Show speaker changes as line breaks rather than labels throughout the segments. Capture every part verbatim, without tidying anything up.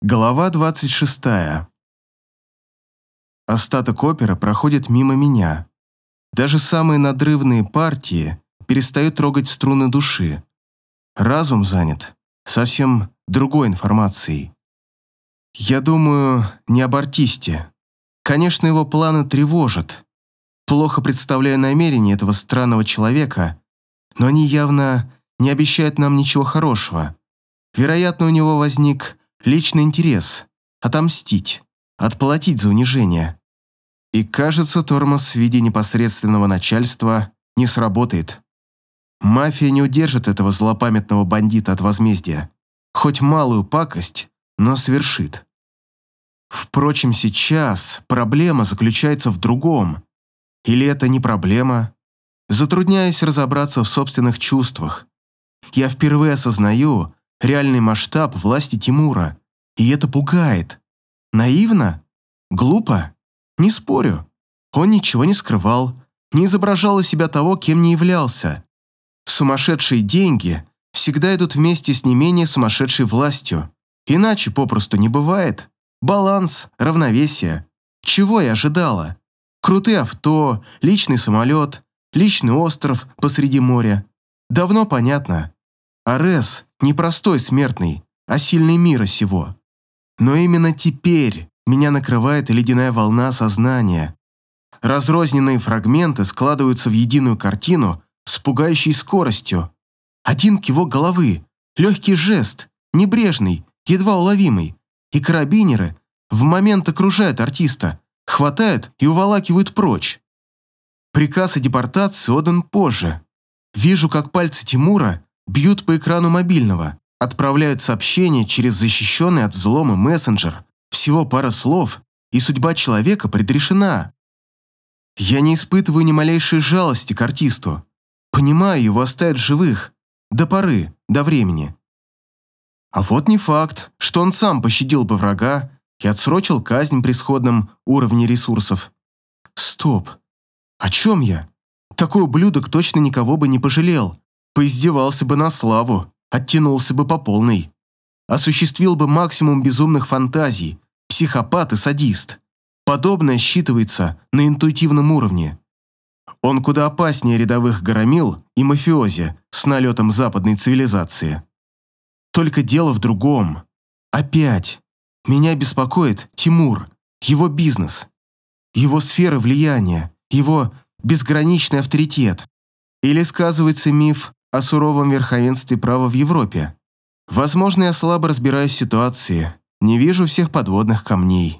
Глава двадцать шестая. Остаток оперы проходит мимо меня. Даже самые надрывные партии перестают трогать струны души. Разум занят совсем другой информацией. Я думаю не об артисте. Конечно, его планы тревожат. Плохо представляю намерения этого странного человека, но они явно не обещают нам ничего хорошего. Вероятно, у него возник личный интерес – отомстить, отплатить за унижение. И кажется, тормоз в виде непосредственного начальства не сработает. Мафия не удержит этого злопамятного бандита от возмездия. Хоть малую пакость, но совершит. Впрочем, сейчас проблема заключается в другом. Или это не проблема? Затрудняюсь разобраться в собственных чувствах. Я впервые осознаю реальный масштаб власти Тимура, и это пугает. Наивно? Глупо? Не спорю. Он ничего не скрывал, не изображал из себя того, кем не являлся. Сумасшедшие деньги всегда идут вместе с не менее сумасшедшей властью. Иначе попросту не бывает. Баланс, равновесие. Чего я ожидала? Крутые авто, личный самолет, личный остров посреди моря. Давно понятно. Арес не простой смертный, а сильный мира сего. Но именно теперь меня накрывает ледяная волна сознания. Разрозненные фрагменты складываются в единую картину с пугающей скоростью. Один кивок головы, легкий жест, небрежный, едва уловимый, и карабинеры в момент окружают артиста, хватают и уволакивают прочь. Приказ о депортации отдан позже. Вижу, как пальцы Тимура бьют по экрану мобильного, отправляют сообщение через защищенный от взлома мессенджер. Всего пара слов, и судьба человека предрешена. Я не испытываю ни малейшей жалости к артисту. Понимаю, его оставят живых. До поры, до времени. А вот не факт, что он сам пощадил бы врага и отсрочил казнь при сходном уровне ресурсов. Стоп. О чем я? Такой ублюдок точно никого бы не пожалел. Поиздевался бы на славу, оттянулся бы по полной. Осуществил бы максимум безумных фантазий, психопат и садист. Подобное считывается на интуитивном уровне. Он куда опаснее рядовых громил и мафиози с налетом западной цивилизации. Только дело в другом. Опять. Меня беспокоит Тимур, его бизнес, его сфера влияния, его безграничный авторитет. Или сказывается миф о суровом верховенстве права в Европе. Возможно, я слабо разбираюсь в ситуации, не вижу всех подводных камней.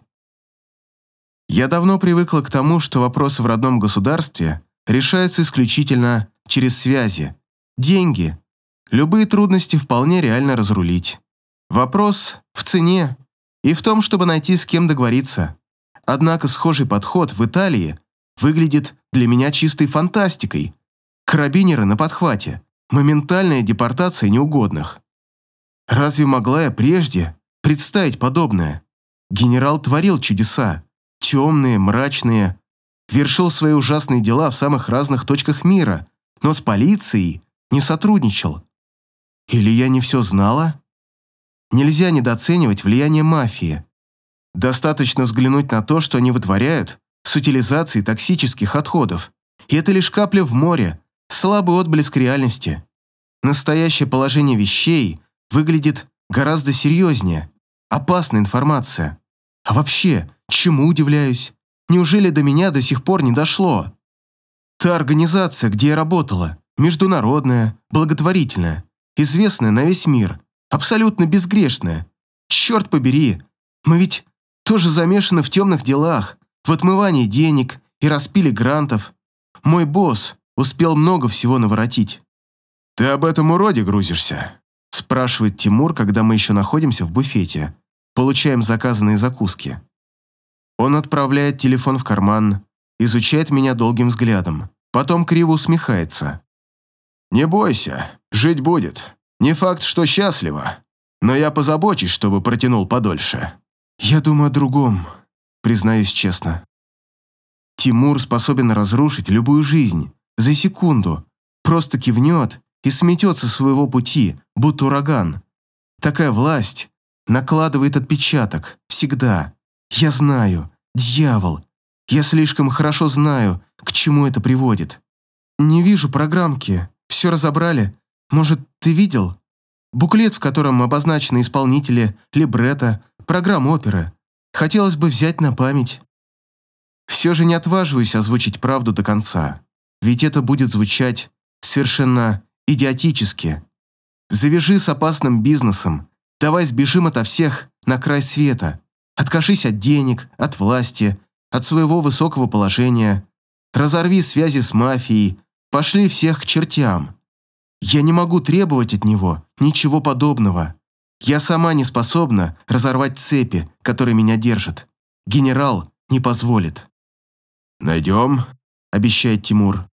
Я давно привыкла к тому, что вопросы в родном государстве решаются исключительно через связи, деньги. Любые трудности вполне реально разрулить. Вопрос в цене и в том, чтобы найти с кем договориться. Однако схожий подход в Италии выглядит для меня чистой фантастикой. Карабинеры на подхвате, моментальная депортация неугодных. Разве могла я прежде представить подобное? Генерал творил чудеса, темные, мрачные, вершил свои ужасные дела в самых разных точках мира, но с полицией не сотрудничал. Или я не все знала? Нельзя недооценивать влияние мафии. Достаточно взглянуть на то, что они вытворяют с утилизацией токсических отходов. И это лишь капля в море, слабый отблеск реальности. Настоящее положение вещей выглядит гораздо серьезнее. Опасная информация. А вообще, чему удивляюсь? Неужели до меня до сих пор не дошло? Та организация, где я работала, международная, благотворительная, известная на весь мир, абсолютно безгрешная. Черт побери, мы ведь тоже замешаны в темных делах, в отмывании денег и распиле грантов. Мой босс успел много всего наворотить. «Ты об этом уроде грузишься?» – спрашивает Тимур, когда мы еще находимся в буфете. Получаем заказанные закуски. Он отправляет телефон в карман, изучает меня долгим взглядом, потом криво усмехается. «Не бойся, жить будет. Не факт, что счастливо, но я позабочусь, чтобы протянул подольше». «Я думаю о другом», признаюсь честно. Тимур способен разрушить любую жизнь за секунду, просто кивнет и сметет со своего пути, будто ураган. Такая власть Накладывает отпечаток. Всегда. Я знаю. Дьявол. Я слишком хорошо знаю, к чему это приводит. Не вижу программки. Все разобрали. Может, ты видел? Буклет, в котором обозначены исполнители, либретто, программа оперы. Хотелось бы взять на память. Все же не отваживаюсь озвучить правду до конца. Ведь это будет звучать совершенно идиотически. Завяжи с опасным бизнесом. Давай сбежим ото всех на край света. Откажись от денег, от власти, от своего высокого положения. Разорви связи с мафией. Пошли всех к чертям. Я не могу требовать от него ничего подобного. Я сама не способна разорвать цепи, которые меня держат. Генерал не позволит. «Найдем», — обещает Тимур.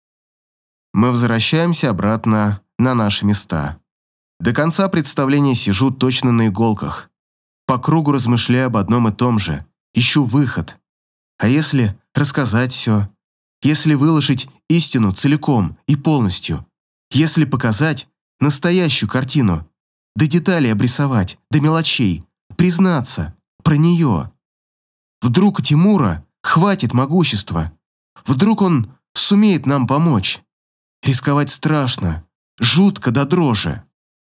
Мы возвращаемся обратно на наши места. До конца представления сижу точно на иголках. По кругу размышляю об одном и том же. Ищу выход. А если рассказать все? Если выложить истину целиком и полностью? Если показать настоящую картину? До деталей обрисовать, до мелочей, признаться про нее? Вдруг у Тимура хватит могущества? Вдруг он сумеет нам помочь? Рисковать страшно, жутко до дрожи.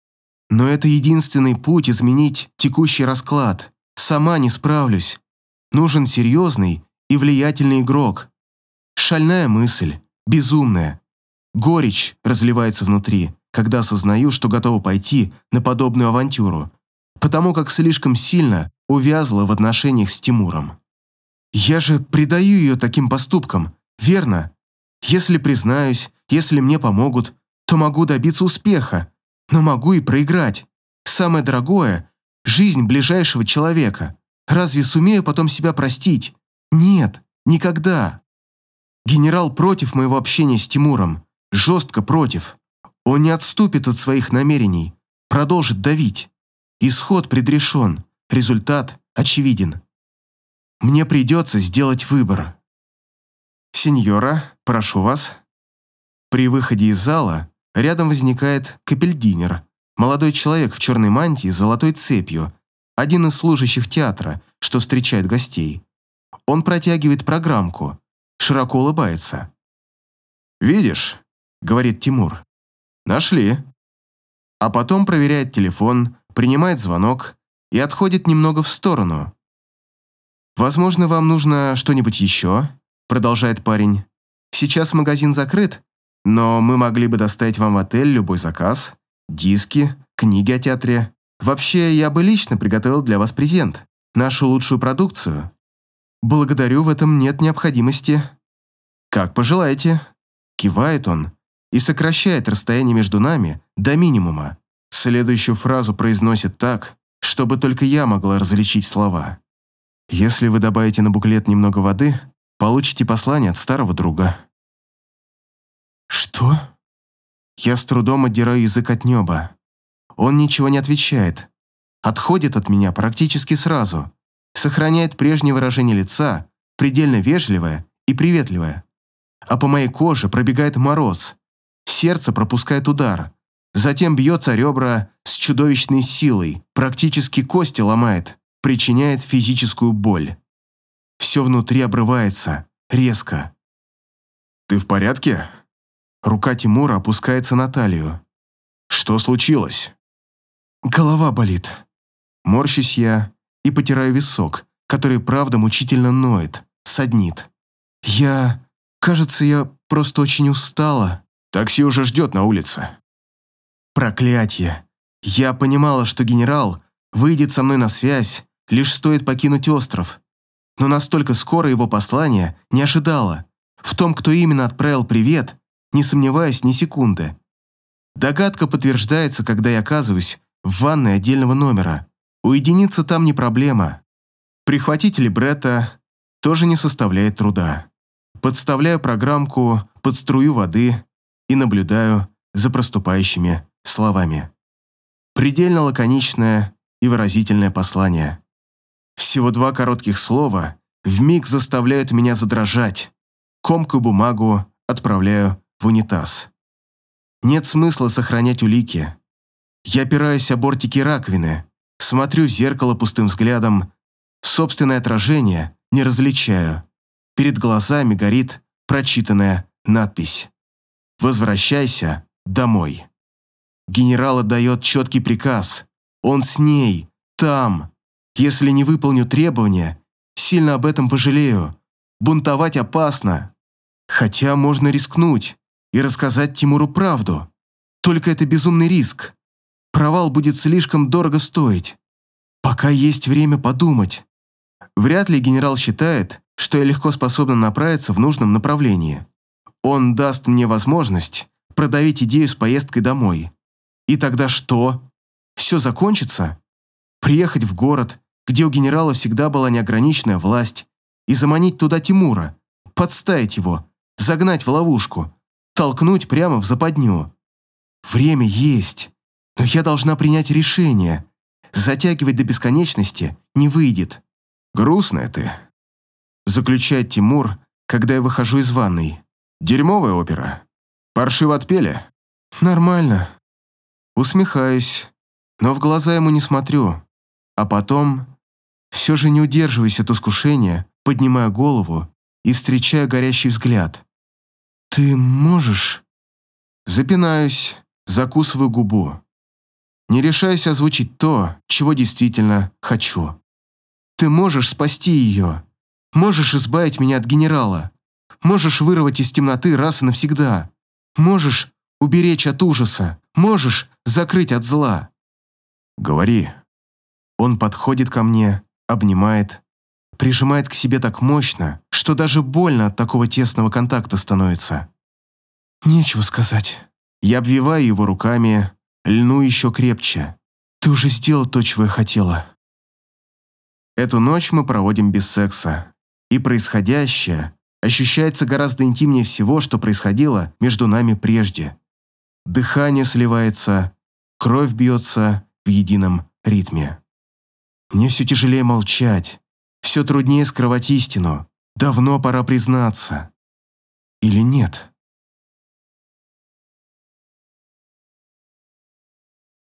Но это единственный путь изменить текущий расклад. Сама не справлюсь. Нужен серьезный и влиятельный игрок. Шальная мысль, безумная. Горечь разливается внутри, когда осознаю, что готова пойти на подобную авантюру, потому как слишком сильно увязла в отношениях с Тимуром. Я же предаю ее таким поступкам, верно? Если признаюсь, если мне помогут, то могу добиться успеха, но могу и проиграть. Самое дорогое – жизнь ближайшего человека. Разве сумею потом себя простить? Нет, никогда. Генерал против моего общения с Тимуром. Жестко против. Он не отступит от своих намерений, продолжит давить. Исход предрешен, результат очевиден. Мне придется сделать выбор. «Сеньора, прошу вас». При выходе из зала рядом возникает капельдинер, молодой человек в черной мантии с золотой цепью, один из служащих театра, что встречает гостей. Он протягивает программку, широко улыбается. «Видишь?» — говорит Тимур. «Нашли». А потом проверяет телефон, принимает звонок и отходит немного в сторону. «Возможно, вам нужно что-нибудь еще?» — продолжает парень. «Сейчас магазин закрыт, но мы могли бы доставить вам в отель любой заказ, диски, книги о театре. Вообще, я бы лично приготовил для вас презент, нашу лучшую продукцию. Благодарю, в этом нет необходимости». «Как пожелаете», — кивает он и сокращает расстояние между нами до минимума. Следующую фразу произносит так, чтобы только я могла различить слова. «Если вы добавите на буклет немного воды, получите послание от старого друга». «Что?» Я с трудом отдираю язык от неба. Он ничего не отвечает. Отходит от меня практически сразу. Сохраняет прежнее выражение лица, предельно вежливое и приветливое. А по моей коже пробегает мороз. Сердце пропускает удар. Затем бьется о ребра с чудовищной силой, практически кости ломает, причиняет физическую боль. Все внутри обрывается, резко. «Ты в порядке?» Рука Тимура опускается на талию. «Что случилось?» «Голова болит». Морщусь я и потираю висок, который правда мучительно ноет, саднит. «Я... кажется, я просто очень устала». «Такси уже ждет на улице». Проклятье. Я понимала, что генерал выйдет со мной на связь, лишь стоит покинуть остров. Но настолько скоро его послание не ожидала. В том, кто именно отправил привет, не сомневаюсь ни секунды. Догадка подтверждается, когда я оказываюсь в ванной отдельного номера. Уединиться там не проблема. Прихватить либретто тоже не составляет труда. Подставляю программку под струю воды и наблюдаю за проступающими словами. Предельно лаконичное и выразительное послание. Всего два коротких слова вмиг заставляют меня задрожать. Комкую бумагу, отправляю в унитаз. Нет смысла сохранять улики. Я опираюсь о бортики раковины, Смотрю в зеркало пустым взглядом. Собственное отражение не различаю. Перед глазами горит прочитанная надпись: «Возвращайся домой». Генерал отдает четкий приказ. Он с ней, там. Если не выполню требования, сильно об этом пожалею. Бунтовать опасно. Хотя можно рискнуть и рассказать Тимуру правду. Только это безумный риск. Провал будет слишком дорого стоить. Пока есть время подумать. Вряд ли генерал считает, что я легко способна направиться в нужном направлении. Он даст мне возможность продавить идею с поездкой домой. И тогда что? Все закончится? Приехать в город, где у генерала всегда была неограниченная власть, и заманить туда Тимура, подставить его, загнать в ловушку, толкнуть прямо в западню. Время есть, но я должна принять решение. Затягивать до бесконечности не выйдет. «Грустная ты», — заключает Тимур, когда я выхожу из ванной. «Дерьмовая опера. Паршиво отпели?» «Нормально». Усмехаюсь, но в глаза ему не смотрю. А потом все же не удерживаюсь от искушения, поднимаю голову и встречаю горящий взгляд. «Ты можешь?» Запинаюсь, закусываю губу. Не решаюсь озвучить то, чего действительно хочу. «Ты можешь спасти ее. Можешь избавить меня от генерала. Можешь вырвать из темноты раз и навсегда. Можешь уберечь от ужаса. Можешь закрыть от зла». «Говори». Он подходит ко мне, обнимает, прижимает к себе так мощно, что даже больно от такого тесного контакта становится. «Нечего сказать». Я обвиваю его руками, льну еще крепче. «Ты уже сделал то, чего я хотела». Эту ночь мы проводим без секса, и происходящее ощущается гораздо интимнее всего, что происходило между нами прежде. Дыхание сливается, кровь бьется в едином ритме. Мне все тяжелее молчать, все труднее скрывать истину. Давно пора признаться. Или нет?